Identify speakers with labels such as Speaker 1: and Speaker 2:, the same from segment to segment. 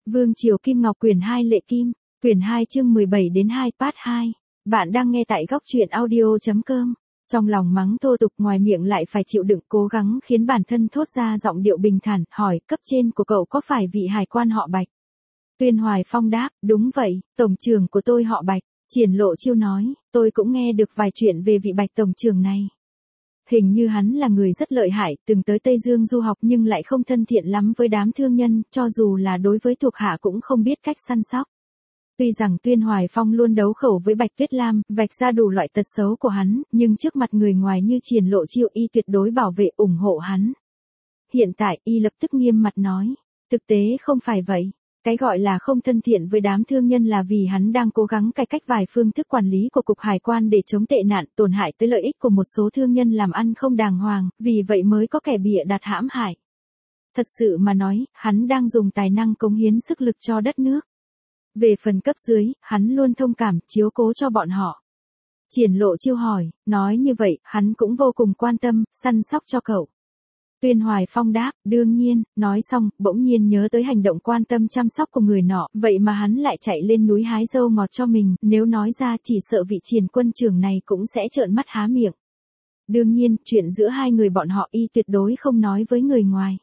Speaker 1: Vương Triều Kim Ngọc quyển 2 Lệ Kim, quyển 2 chương 17 đến 2 part 2. Bạn đang nghe tại góc truyện audio.com. Trong lòng mắng thô tục, ngoài miệng lại phải chịu đựng, cố gắng khiến bản thân thốt ra giọng điệu bình thản, hỏi, cấp trên của cậu có phải vị hải quan họ Bạch? Tuyên Hoài Phong đáp, đúng vậy, tổng trưởng của tôi họ Bạch. Triển Lộ Chiêu nói, tôi cũng nghe được vài chuyện về vị Bạch tổng trưởng này. Hình như hắn là người rất lợi hại, từng tới Tây Dương du học nhưng lại không thân thiện lắm với đám thương nhân, cho dù là đối với thuộc hạ cũng không biết cách săn sóc. Tuy rằng Tuyên Hoài Phong luôn đấu khẩu với Bạch Tuyết Lam, vạch ra đủ loại tật xấu của hắn, nhưng trước mặt người ngoài như Triển Lộ Chiêu y tuyệt đối bảo vệ ủng hộ hắn. Hiện tại y lập tức nghiêm mặt nói, thực tế không phải vậy. Cái gọi là không thân thiện với đám thương nhân là vì hắn đang cố gắng cải cách vài phương thức quản lý của Cục Hải quan để chống tệ nạn, tổn hại tới lợi ích của một số thương nhân làm ăn không đàng hoàng, vì vậy mới có kẻ bịa đặt hãm hại. Thật sự mà nói, hắn đang dùng tài năng cống hiến sức lực cho đất nước. Về phần cấp dưới, hắn luôn thông cảm, chiếu cố cho bọn họ. Triển Lộ Chiêu hỏi, nói như vậy, hắn cũng vô cùng quan tâm, săn sóc cho cậu. Tuyên Hoài Phong đáp, đương nhiên, nói xong, bỗng nhiên nhớ tới hành động quan tâm chăm sóc của người nọ, vậy mà hắn lại chạy lên núi hái dâu ngọt cho mình, nếu nói ra chỉ sợ vị Triển quân trưởng này cũng sẽ trợn mắt há miệng. Đương nhiên, chuyện giữa hai người bọn họ y tuyệt đối không nói với người ngoài.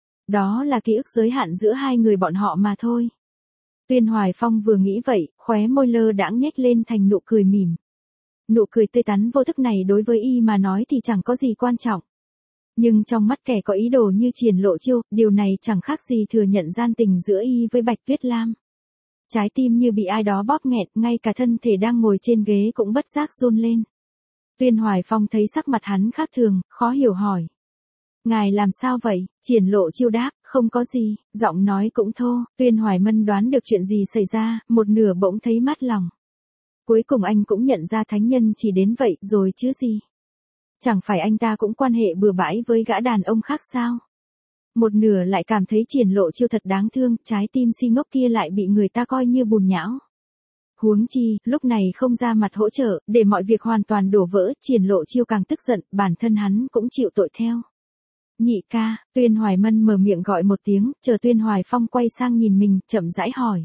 Speaker 1: Đó là ký ức giới hạn giữa hai người bọn họ mà thôi. Tuyên Hoài Phong vừa nghĩ vậy, khóe môi lơ đãng nhếch lên thành nụ cười mỉm. Nụ cười tươi tắn vô thức này đối với y mà nói thì chẳng có gì quan trọng. Nhưng trong mắt kẻ có ý đồ như Triển Lộ Chiêu, điều này chẳng khác gì thừa nhận gian tình giữa y với Bạch Tuyết Lam. Trái tim như bị ai đó bóp nghẹt, ngay cả thân thể đang ngồi trên ghế cũng bất giác run lên. Tuyên Hoài Phong thấy sắc mặt hắn khác thường, khó hiểu hỏi. Ngài làm sao vậy? Triển Lộ Chiêu đáp, không có gì, giọng nói cũng thô. Tuyên Hoài Mân đoán được chuyện gì xảy ra, một nửa bỗng thấy mát lòng. Cuối cùng anh cũng nhận ra thánh nhân chỉ đến vậy rồi chứ gì. Chẳng phải anh ta cũng quan hệ bừa bãi với gã đàn ông khác sao? Một nửa lại cảm thấy Triển Lộ Chiêu thật đáng thương, trái tim si ngốc kia lại bị người ta coi như bùn nhão. Huống chi, lúc này không ra mặt hỗ trợ, để mọi việc hoàn toàn đổ vỡ, Triển Lộ Chiêu càng tức giận, bản thân hắn cũng chịu tội theo. Nhị ca, Tuyên Hoài Mân mở miệng gọi một tiếng, chờ Tuyên Hoài Phong quay sang nhìn mình, chậm rãi hỏi.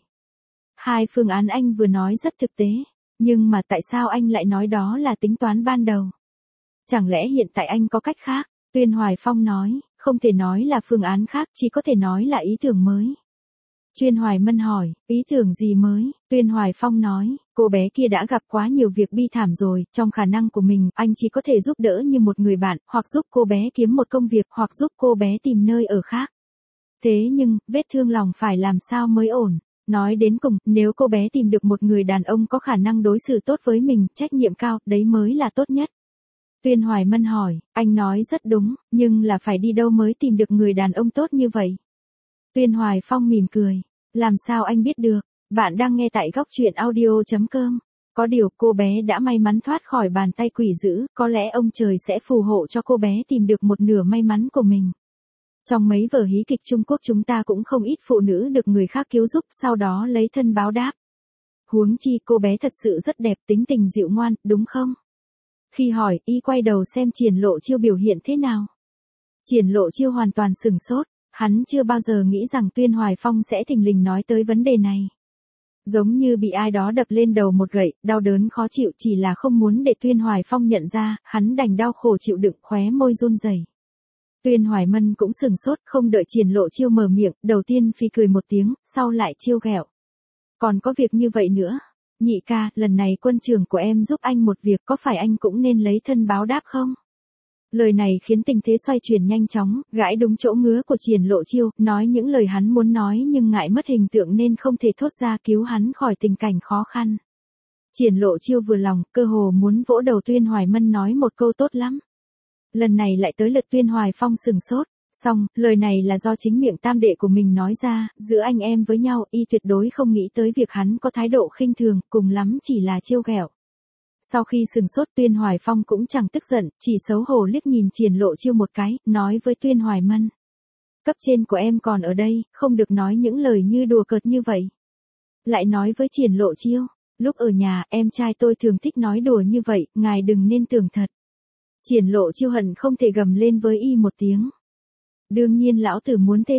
Speaker 1: Hai phương án anh vừa nói rất thực tế, nhưng mà tại sao anh lại nói đó là tính toán ban đầu? Chẳng lẽ hiện tại anh có cách khác? Tuyên Hoài Phong nói, không thể nói là phương án khác, chỉ có thể nói là ý tưởng mới. Tuyên Hoài Mân hỏi, ý tưởng gì mới? Tuyên Hoài Phong nói, cô bé kia đã gặp quá nhiều việc bi thảm rồi, trong khả năng của mình, anh chỉ có thể giúp đỡ như một người bạn, hoặc giúp cô bé kiếm một công việc, hoặc giúp cô bé tìm nơi ở khác. Thế nhưng, vết thương lòng phải làm sao mới ổn? Nói đến cùng, nếu cô bé tìm được một người đàn ông có khả năng đối xử tốt với mình, trách nhiệm cao, đấy mới là tốt nhất. Tuyên Hoài Mân hỏi, anh nói rất đúng, nhưng là phải đi đâu mới tìm được người đàn ông tốt như vậy? Tuyên Hoài Phong mỉm cười, làm sao anh biết được, bạn đang nghe tại góc truyện audio.com. Có điều cô bé đã may mắn thoát khỏi bàn tay quỷ dữ, có lẽ ông trời sẽ phù hộ cho cô bé tìm được một nửa may mắn của mình. Trong mấy vở hí kịch Trung Quốc chúng ta cũng không ít phụ nữ được người khác cứu giúp, sau đó lấy thân báo đáp. Huống chi cô bé thật sự rất đẹp, tính tình dịu ngoan, đúng không? Khi hỏi, y quay đầu xem Triển Lộ Chiêu biểu hiện thế nào. Triển Lộ Chiêu hoàn toàn sửng sốt, hắn chưa bao giờ nghĩ rằng Tuyên Hoài Phong sẽ thình lình nói tới vấn đề này. Giống như bị ai đó đập lên đầu một gậy, đau đớn khó chịu, chỉ là không muốn để Tuyên Hoài Phong nhận ra, hắn đành đau khổ chịu đựng, khóe môi run rẩy. Tuyên Hoài Mân cũng sửng sốt, không đợi Triển Lộ Chiêu mở miệng, đầu tiên phì cười một tiếng, sau lại trêu ghẹo. Còn có việc như vậy nữa. Nhị ca, lần này quân trưởng của em giúp anh một việc, có phải anh cũng nên lấy thân báo đáp không? Lời này khiến tình thế xoay chuyển nhanh chóng, gãi đúng chỗ ngứa của Triển Lộ Chiêu, nói những lời hắn muốn nói nhưng ngại mất hình tượng nên không thể thốt ra, cứu hắn khỏi tình cảnh khó khăn. Triển Lộ Chiêu vừa lòng, cơ hồ muốn vỗ đầu Tuyên Hoài Mân nói một câu tốt lắm. Lần này lại tới lượt Tuyên Hoài Phong sừng sốt. Xong, lời này là do chính miệng tam đệ của mình nói ra, giữa anh em với nhau, y tuyệt đối không nghĩ tới việc hắn có thái độ khinh thường, cùng lắm chỉ là trêu ghẹo. Sau khi sừng sốt, Tuyên Hoài Phong cũng chẳng tức giận, chỉ xấu hổ liếc nhìn Triển Lộ Chiêu một cái, nói với Tuyên Hoài Mân. Cấp trên của em còn ở đây, không được nói những lời như đùa cợt như vậy. Lại nói với Triển Lộ Chiêu, lúc ở nhà, em trai tôi thường thích nói đùa như vậy, ngài đừng nên tưởng thật. Triển Lộ Chiêu hận không thể gầm lên với y một tiếng. Đương nhiên lão tử muốn thế thật,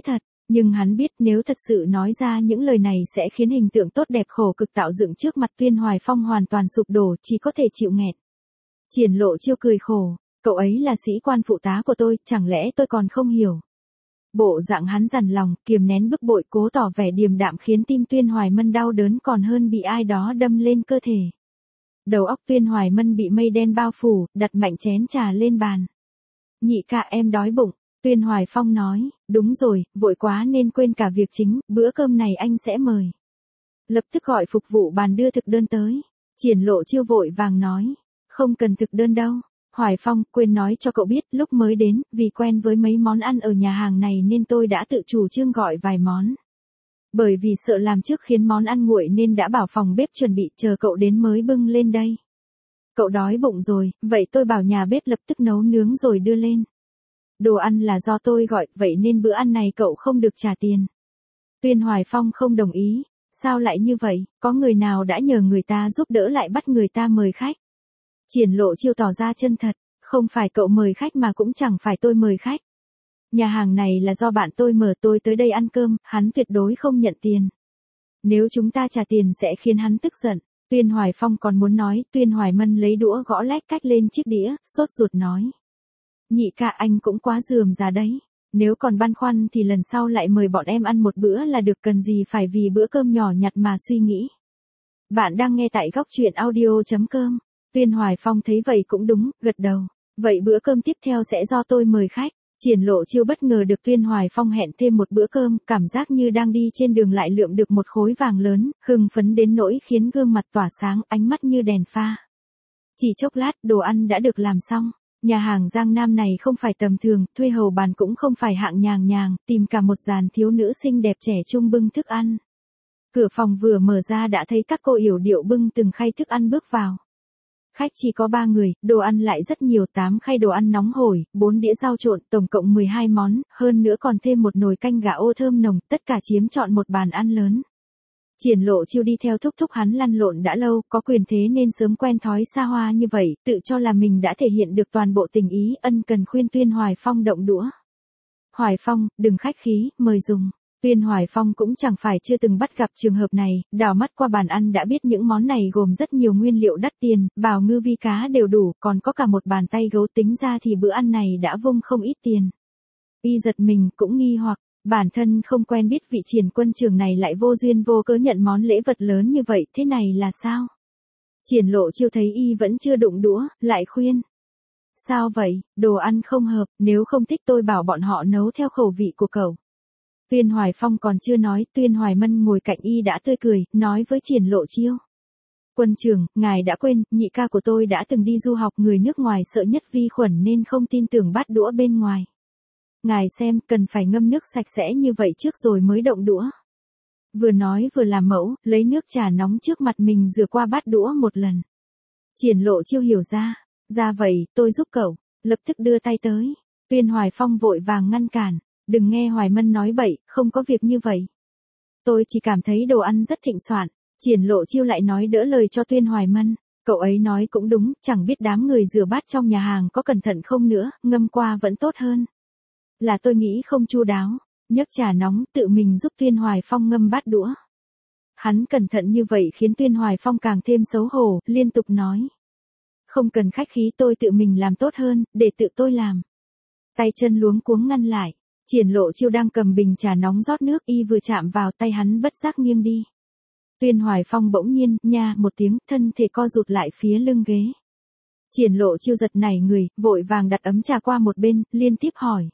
Speaker 1: Nhưng hắn biết nếu thật sự nói ra những lời này sẽ khiến hình tượng tốt đẹp khổ cực tạo dựng trước mặt Tuyên Hoài Phong hoàn toàn sụp đổ, chỉ có thể chịu nghẹn. Triển Lộ Chiêu cười khổ, cậu ấy là sĩ quan phụ tá của tôi, chẳng lẽ tôi còn không hiểu. Bộ dạng hắn dằn lòng, kiềm nén bức bội, cố tỏ vẻ điềm đạm khiến tim Tuyên Hoài Mân đau đớn còn hơn bị ai đó đâm lên cơ thể. Đầu óc Tuyên Hoài Mân bị mây đen bao phủ, đặt mạnh chén trà lên bàn. Nhị ca, em đói bụng. Tuyên Hoài Phong nói, đúng rồi, vội quá nên quên cả việc chính, bữa cơm này anh sẽ mời. Lập tức gọi phục vụ bàn đưa thực đơn tới. Triển Lộ Chiêu vội vàng nói, không cần thực đơn đâu. Hoài Phong, quên nói cho cậu biết, lúc mới đến, vì quen với mấy món ăn ở nhà hàng này nên tôi đã tự chủ trương gọi vài món. Bởi vì sợ làm trước khiến món ăn nguội nên đã bảo phòng bếp chuẩn bị, chờ cậu đến mới bưng lên đây. Cậu đói bụng rồi, vậy tôi bảo nhà bếp lập tức nấu nướng rồi đưa lên. Đồ ăn là do tôi gọi, vậy nên bữa ăn này cậu không được trả tiền. Tuyên Hoài Phong không đồng ý, sao lại như vậy, có người nào đã nhờ người ta giúp đỡ lại bắt người ta mời khách. Triển Lộ Chiêu tỏ ra chân thật, không phải cậu mời khách mà cũng chẳng phải tôi mời khách. Nhà hàng này là do bạn tôi mở, tôi tới đây ăn cơm, hắn tuyệt đối không nhận tiền. Nếu chúng ta trả tiền sẽ khiến hắn tức giận. Tuyên Hoài Phong còn muốn nói, Tuyên Hoài Mân lấy đũa gõ lách cách lên chiếc đĩa, sốt ruột nói. Nhị ca, anh cũng quá rườm rà đấy. Nếu còn băn khoăn thì lần sau lại mời bọn em ăn một bữa là được, cần gì phải vì bữa cơm nhỏ nhặt mà suy nghĩ. Bạn đang nghe tại góc truyện audio.com. Tuyên Hoài Phong thấy vậy cũng đúng, gật đầu. Vậy bữa cơm tiếp theo sẽ do tôi mời khách. Triển Lộ Chiêu bất ngờ được Tuyên Hoài Phong hẹn thêm một bữa cơm, cảm giác như đang đi trên đường lại lượm được một khối vàng lớn, hưng phấn đến nỗi khiến gương mặt tỏa sáng, ánh mắt như đèn pha. Chỉ chốc lát, đồ ăn đã được làm xong. Nhà hàng Giang Nam này không phải tầm thường, thuê hầu bàn cũng không phải hạng nhàng nhàng, tìm cả một dàn thiếu nữ xinh đẹp trẻ trung bưng thức ăn. Cửa phòng vừa mở ra đã thấy các cô yểu điệu bưng từng khay thức ăn bước vào. Khách chỉ có 3 người, đồ ăn lại rất nhiều, 8 khay đồ ăn nóng hổi, 4 đĩa rau trộn, tổng cộng 12 món, hơn nữa còn thêm một nồi canh gà ô thơm nồng, tất cả chiếm trọn một bàn ăn lớn. Triển Lộ Chiêu đi theo thúc thúc hắn lăn lộn đã lâu, có quyền thế nên sớm quen thói xa hoa như vậy, tự cho là mình đã thể hiện được toàn bộ tình ý, ân cần khuyên Tuyên Hoài Phong động đũa. Hoài Phong, đừng khách khí, mời dùng. Tuyên Hoài Phong cũng chẳng phải chưa từng bắt gặp trường hợp này, đảo mắt qua bàn ăn đã biết những món này gồm rất nhiều nguyên liệu đắt tiền, bào ngư vi cá đều đủ, còn có cả một bàn tay gấu, tính ra thì bữa ăn này đã vung không ít tiền. Y giật mình cũng nghi hoặc, bản thân không quen biết vị Triển quân trưởng này lại vô duyên vô cớ nhận món lễ vật lớn như vậy, thế này là sao? Triển Lộ Chiêu thấy y vẫn chưa đụng đũa, lại khuyên. Sao vậy, đồ ăn không hợp, nếu không thích tôi bảo bọn họ nấu theo khẩu vị của cậu. Tuyên Hoài Phong còn chưa nói, Tuyên Hoài Mân ngồi cạnh y đã tươi cười, nói với Triển Lộ Chiêu. Quân trưởng, ngài đã quên, nhị ca của tôi đã từng đi du học, người nước ngoài sợ nhất vi khuẩn nên không tin tưởng bát đũa bên ngoài. Ngài xem, cần phải ngâm nước sạch sẽ như vậy trước rồi mới động đũa. Vừa nói vừa làm mẫu, lấy nước trà nóng trước mặt mình rửa qua bát đũa một lần. Triển Lộ Chiêu hiểu ra vậy, tôi giúp cậu, lập tức đưa tay tới. Tuyên Hoài Phong vội vàng ngăn cản, đừng nghe Hoài Mân nói bậy, không có việc như vậy. Tôi chỉ cảm thấy đồ ăn rất thịnh soạn. Triển Lộ Chiêu lại nói đỡ lời cho Tuyên Hoài Mân. Cậu ấy nói cũng đúng, chẳng biết đám người rửa bát trong nhà hàng có cẩn thận không nữa, ngâm qua vẫn tốt hơn. Là tôi nghĩ không chu đáo, nhấc trà nóng tự mình giúp Tuyên Hoài Phong ngâm bát đũa. Hắn cẩn thận như vậy khiến Tuyên Hoài Phong càng thêm xấu hổ, liên tục nói. Không cần khách khí, tôi tự mình làm tốt hơn, để tự tôi làm. Tay chân luống cuống ngăn lại. Triển Lộ Chiêu đang cầm bình trà nóng rót nước, y vừa chạm vào tay hắn bất giác nghiêng đi. Tuyên Hoài Phong bỗng nhiên, nha một tiếng, thân thể co rụt lại phía lưng ghế. Triển Lộ Chiêu giật nảy người, vội vàng đặt ấm trà qua một bên, liên tiếp hỏi.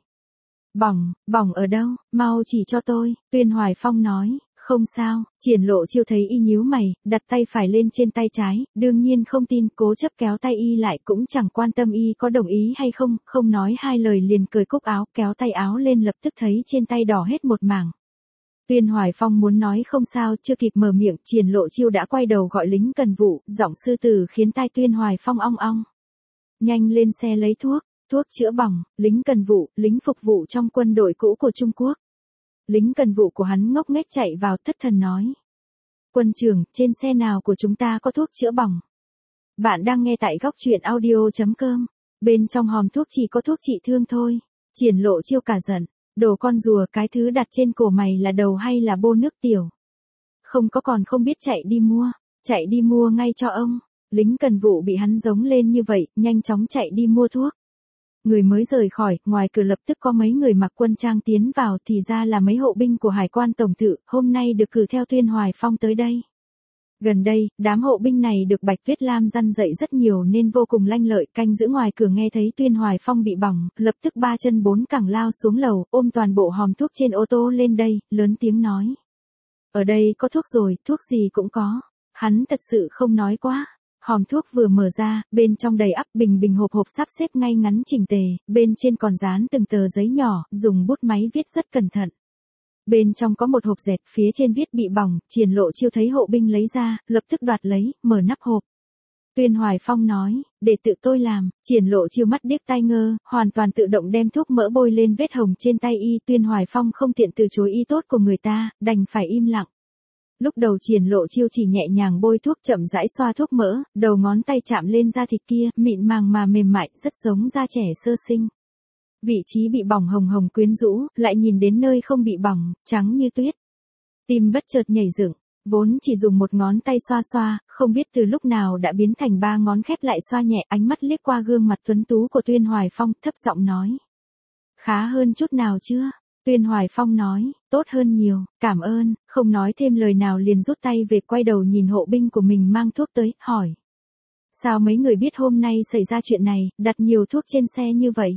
Speaker 1: Bỏng ở đâu, mau chỉ cho tôi. Tuyên Hoài Phong nói, không sao. Triển Lộ Chiêu thấy y nhíu mày, đặt tay phải lên trên tay trái, đương nhiên không tin, cố chấp kéo tay y lại, cũng chẳng quan tâm y có đồng ý hay không, không nói hai lời liền cởi cúc áo, kéo tay áo lên, lập tức thấy trên tay đỏ hết một mảng. Tuyên Hoài Phong muốn nói không sao, chưa kịp mở miệng, Triển Lộ Chiêu đã quay đầu gọi lính cần vụ, giọng sư tử khiến tai Tuyên Hoài Phong ong ong. Nhanh lên xe lấy thuốc chữa bỏng. Lính cần vụ, lính phục vụ trong quân đội cũ của Trung Quốc. Lính cần vụ của hắn ngốc nghếch chạy vào, thất thần nói. Quân trưởng, trên xe nào của chúng ta có thuốc chữa bỏng? Bạn đang nghe tại góc truyện audio.com. Bên trong hòm thuốc chỉ có thuốc trị thương thôi. Triển Lộ Chiêu cả giận. Đồ con rùa, cái thứ đặt trên cổ mày là đầu hay là bô nước tiểu? Không có còn không biết chạy đi mua ngay cho ông. Lính cần vụ bị hắn giống lên như vậy, nhanh chóng chạy đi mua thuốc. Người mới rời khỏi, ngoài cửa lập tức có mấy người mặc quân trang tiến vào, thì ra là mấy hộ binh của Hải quan tổng thự, hôm nay được cử theo Tuyên Hoài Phong tới đây. Gần đây, đám hộ binh này được Bạch Tuyết Lam răn dạy rất nhiều nên vô cùng lanh lợi, canh giữ ngoài cửa nghe thấy Tuyên Hoài Phong bị bỏng, lập tức 3 chân 4 cẳng lao xuống lầu, ôm toàn bộ hòm thuốc trên ô tô lên đây, lớn tiếng nói. Ở đây có thuốc rồi, thuốc gì cũng có. Hắn thật sự không nói quá. Hòm thuốc vừa mở ra, bên trong đầy ắp bình hộp sắp xếp ngay ngắn chỉnh tề, bên trên còn dán từng tờ giấy nhỏ, dùng bút máy viết rất cẩn thận. Bên trong có một hộp dẹt, phía trên viết bị bỏng, Triển Lộ Chiêu thấy hộ binh lấy ra, lập tức đoạt lấy, mở nắp hộp. Tuyên Hoài Phong nói, để tự tôi làm. Triển Lộ Chiêu mắt điếc tai ngơ, hoàn toàn tự động đem thuốc mỡ bôi lên vết hồng trên tay y. Tuyên Hoài Phong không tiện từ chối ý tốt của người ta, đành phải im lặng. Lúc đầu Triển Lộ Chiêu chỉ nhẹ nhàng bôi thuốc, chậm rãi xoa thuốc mỡ, đầu ngón tay chạm lên da thịt kia, mịn màng mà mềm mại, rất giống da trẻ sơ sinh. Vị trí bị bỏng hồng hồng quyến rũ, lại nhìn đến nơi không bị bỏng, trắng như tuyết. Tim bất chợt nhảy dựng, vốn chỉ dùng một ngón tay xoa xoa, không biết từ lúc nào đã biến thành 3 ngón khép lại xoa nhẹ, ánh mắt liếc qua gương mặt tuấn tú của Tuyên Hoài Phong, thấp giọng nói. Khá hơn chút nào chưa? Tuyên Hoài Phong nói, tốt hơn nhiều, cảm ơn, không nói thêm lời nào liền rút tay về, quay đầu nhìn hộ binh của mình mang thuốc tới, hỏi. Sao mấy người biết hôm nay xảy ra chuyện này, đặt nhiều thuốc trên xe như vậy?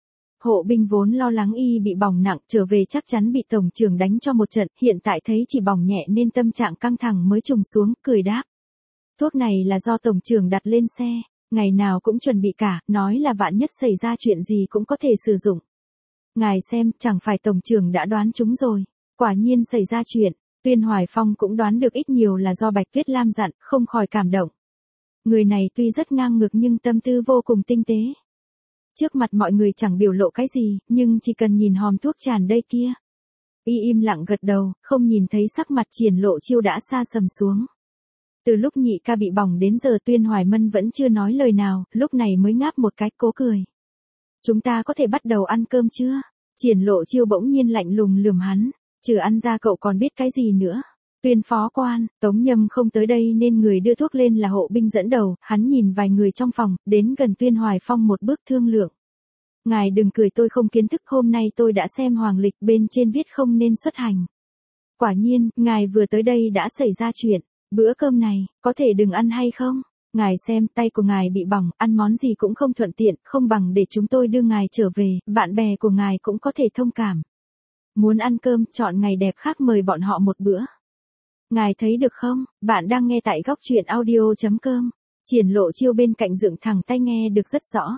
Speaker 1: Hộ binh vốn lo lắng y bị bỏng nặng, trở về chắc chắn bị tổng trưởng đánh cho một trận, hiện tại thấy chỉ bỏng nhẹ nên tâm trạng căng thẳng mới trùng xuống, cười đáp. Thuốc này là do tổng trưởng đặt lên xe, ngày nào cũng chuẩn bị cả, nói là vạn nhất xảy ra chuyện gì cũng có thể sử dụng. Ngài xem, chẳng phải tổng trưởng đã đoán chúng rồi, quả nhiên xảy ra chuyện. Tuyên Hoài Phong cũng đoán được ít nhiều là do Bạch Tuyết Lam dặn, không khỏi cảm động. Người này tuy rất ngang ngược nhưng tâm tư vô cùng tinh tế. Trước mặt mọi người chẳng biểu lộ cái gì, nhưng chỉ cần nhìn hòm thuốc tràn đây kia. Y im lặng gật đầu, không nhìn thấy sắc mặt Triển Lộ Chiêu đã xa sầm xuống. Từ lúc nhị ca bị bỏng đến giờ Tuyên Hoài Mân vẫn chưa nói lời nào, lúc này mới ngáp một cái, cố cười. Chúng ta có thể bắt đầu ăn cơm chưa? Triển Lộ Chiêu bỗng nhiên lạnh lùng lườm hắn, trừ ăn ra cậu còn biết cái gì nữa? Tuyên phó quan, Tống Nhâm không tới đây nên người đưa thuốc lên là hộ binh dẫn đầu, hắn nhìn vài người trong phòng, đến gần Tuyên Hoài Phong một bước thương lượng. Ngài đừng cười, tôi không kiến thức, hôm nay tôi đã xem hoàng lịch, bên trên viết không nên xuất hành. Quả nhiên, ngài vừa tới đây đã xảy ra chuyện, bữa cơm này, có thể đừng ăn hay không? Ngài xem, tay của ngài bị bỏng, ăn món gì cũng không thuận tiện, không bằng để chúng tôi đưa ngài trở về, bạn bè của ngài cũng có thể thông cảm. Muốn ăn cơm, chọn ngày đẹp khác mời bọn họ một bữa. Ngài thấy được không? Bạn đang nghe tại góc truyện audio.com. Triển Lộ Chiêu bên cạnh dựng thẳng tay nghe được rất rõ.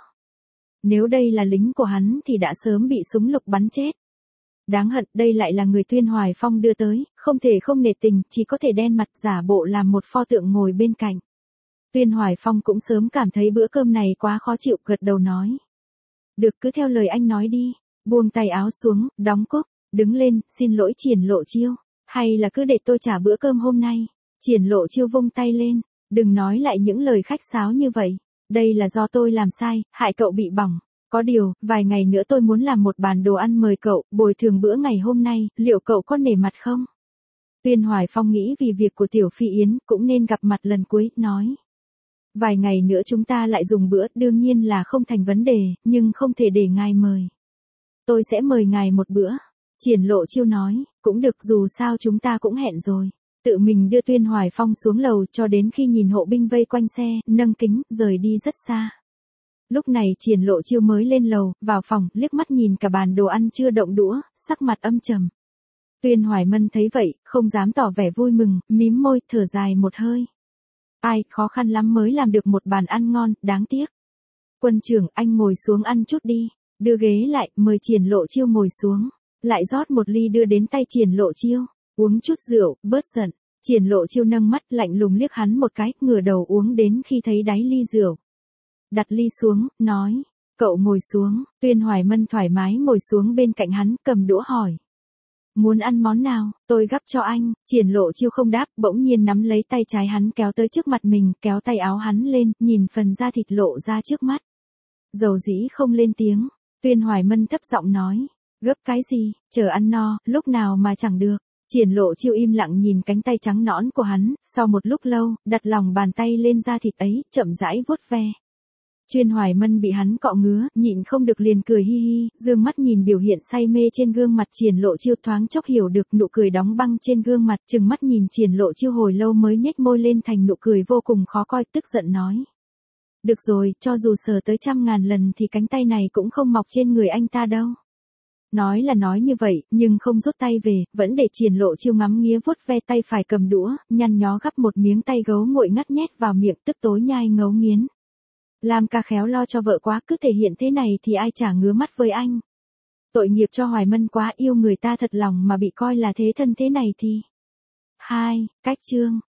Speaker 1: Nếu đây là lính của hắn thì đã sớm bị súng lục bắn chết. Đáng hận, đây lại là người Tuyên Hoài Phong đưa tới, không thể không nể tình, chỉ có thể đen mặt giả bộ làm một pho tượng ngồi bên cạnh. Tuyên Hoài Phong cũng sớm cảm thấy bữa cơm này quá khó chịu, gật đầu nói. Được, cứ theo lời anh nói đi. Buông tay áo xuống, đóng cốc, đứng lên, xin lỗi Triển Lộ Chiêu. Hay là cứ để tôi trả bữa cơm hôm nay? Triển Lộ Chiêu vung tay lên, đừng nói lại những lời khách sáo như vậy. Đây là do tôi làm sai, hại cậu bị bỏng. Có điều, vài ngày nữa tôi muốn làm một bàn đồ ăn mời cậu, bồi thường bữa ngày hôm nay, liệu cậu có nể mặt không? Tuyên Hoài Phong nghĩ vì việc của Tiểu Phi Yến, cũng nên gặp mặt lần cuối, nói. Vài ngày nữa chúng ta lại dùng bữa, đương nhiên là không thành vấn đề, nhưng không thể để ngài mời. Tôi sẽ mời ngài một bữa. Triển Lộ Chiêu nói, cũng được, dù sao chúng ta cũng hẹn rồi. Tự mình đưa Tuyên Hoài Phong xuống lầu cho đến khi nhìn hộ binh vây quanh xe, nâng kính, rời đi rất xa. Lúc này Triển Lộ Chiêu mới lên lầu, vào phòng, liếc mắt nhìn cả bàn đồ ăn chưa động đũa, sắc mặt âm trầm. Tuyên Hoài Mân thấy vậy, không dám tỏ vẻ vui mừng, mím môi, thở dài một hơi. Ai, khó khăn lắm mới làm được một bàn ăn ngon, đáng tiếc. Quân trưởng, anh ngồi xuống ăn chút đi. Đưa ghế lại, mời Triển Lộ Chiêu ngồi xuống. Lại rót một ly đưa đến tay Triển Lộ Chiêu. Uống chút rượu, bớt giận. Triển Lộ Chiêu nâng mắt lạnh lùng liếc hắn một cái, ngửa đầu uống đến khi thấy đáy ly rượu. Đặt ly xuống, nói. Cậu ngồi xuống. Tuyên Hoài Mân thoải mái ngồi xuống bên cạnh hắn, cầm đũa hỏi. Muốn ăn món nào, tôi gắp cho anh. Triển Lộ Chiêu không đáp, bỗng nhiên nắm lấy tay trái hắn kéo tới trước mặt mình, kéo tay áo hắn lên, nhìn phần da thịt lộ ra trước mắt. Dầu dĩ không lên tiếng. Tuyên Hoài Mân thấp giọng nói. Gấp cái gì, chờ ăn no, lúc nào mà chẳng được. Triển Lộ Chiêu im lặng nhìn cánh tay trắng nõn của hắn, sau một lúc lâu, đặt lòng bàn tay lên da thịt ấy, chậm rãi vuốt ve. Chuyên Hoài Mân bị hắn cọ ngứa, nhịn không được liền cười hi hi, dương mắt nhìn biểu hiện say mê trên gương mặt Triển Lộ Chiêu, thoáng chốc hiểu được nụ cười đóng băng trên gương mặt, trừng mắt nhìn Triển Lộ Chiêu hồi lâu mới nhếch môi lên thành nụ cười vô cùng khó coi, tức giận nói. Được rồi, cho dù sờ tới 100.000 lần thì cánh tay này cũng không mọc trên người anh ta đâu. Nói là nói như vậy, nhưng không rút tay về, vẫn để Triển Lộ Chiêu ngắm nghía vuốt ve, tay phải cầm đũa, nhăn nhó gắp một miếng tay gấu nguội ngắt nhét vào miệng, tức tối nhai ngấu nghiến. Lam ca khéo lo cho vợ quá, cứ thể hiện thế này thì ai chả ngứa mắt với anh. Tội nghiệp cho Hoài Mân quá, yêu người ta thật lòng mà bị coi là thế thân thế này thì. 2. Cách chương.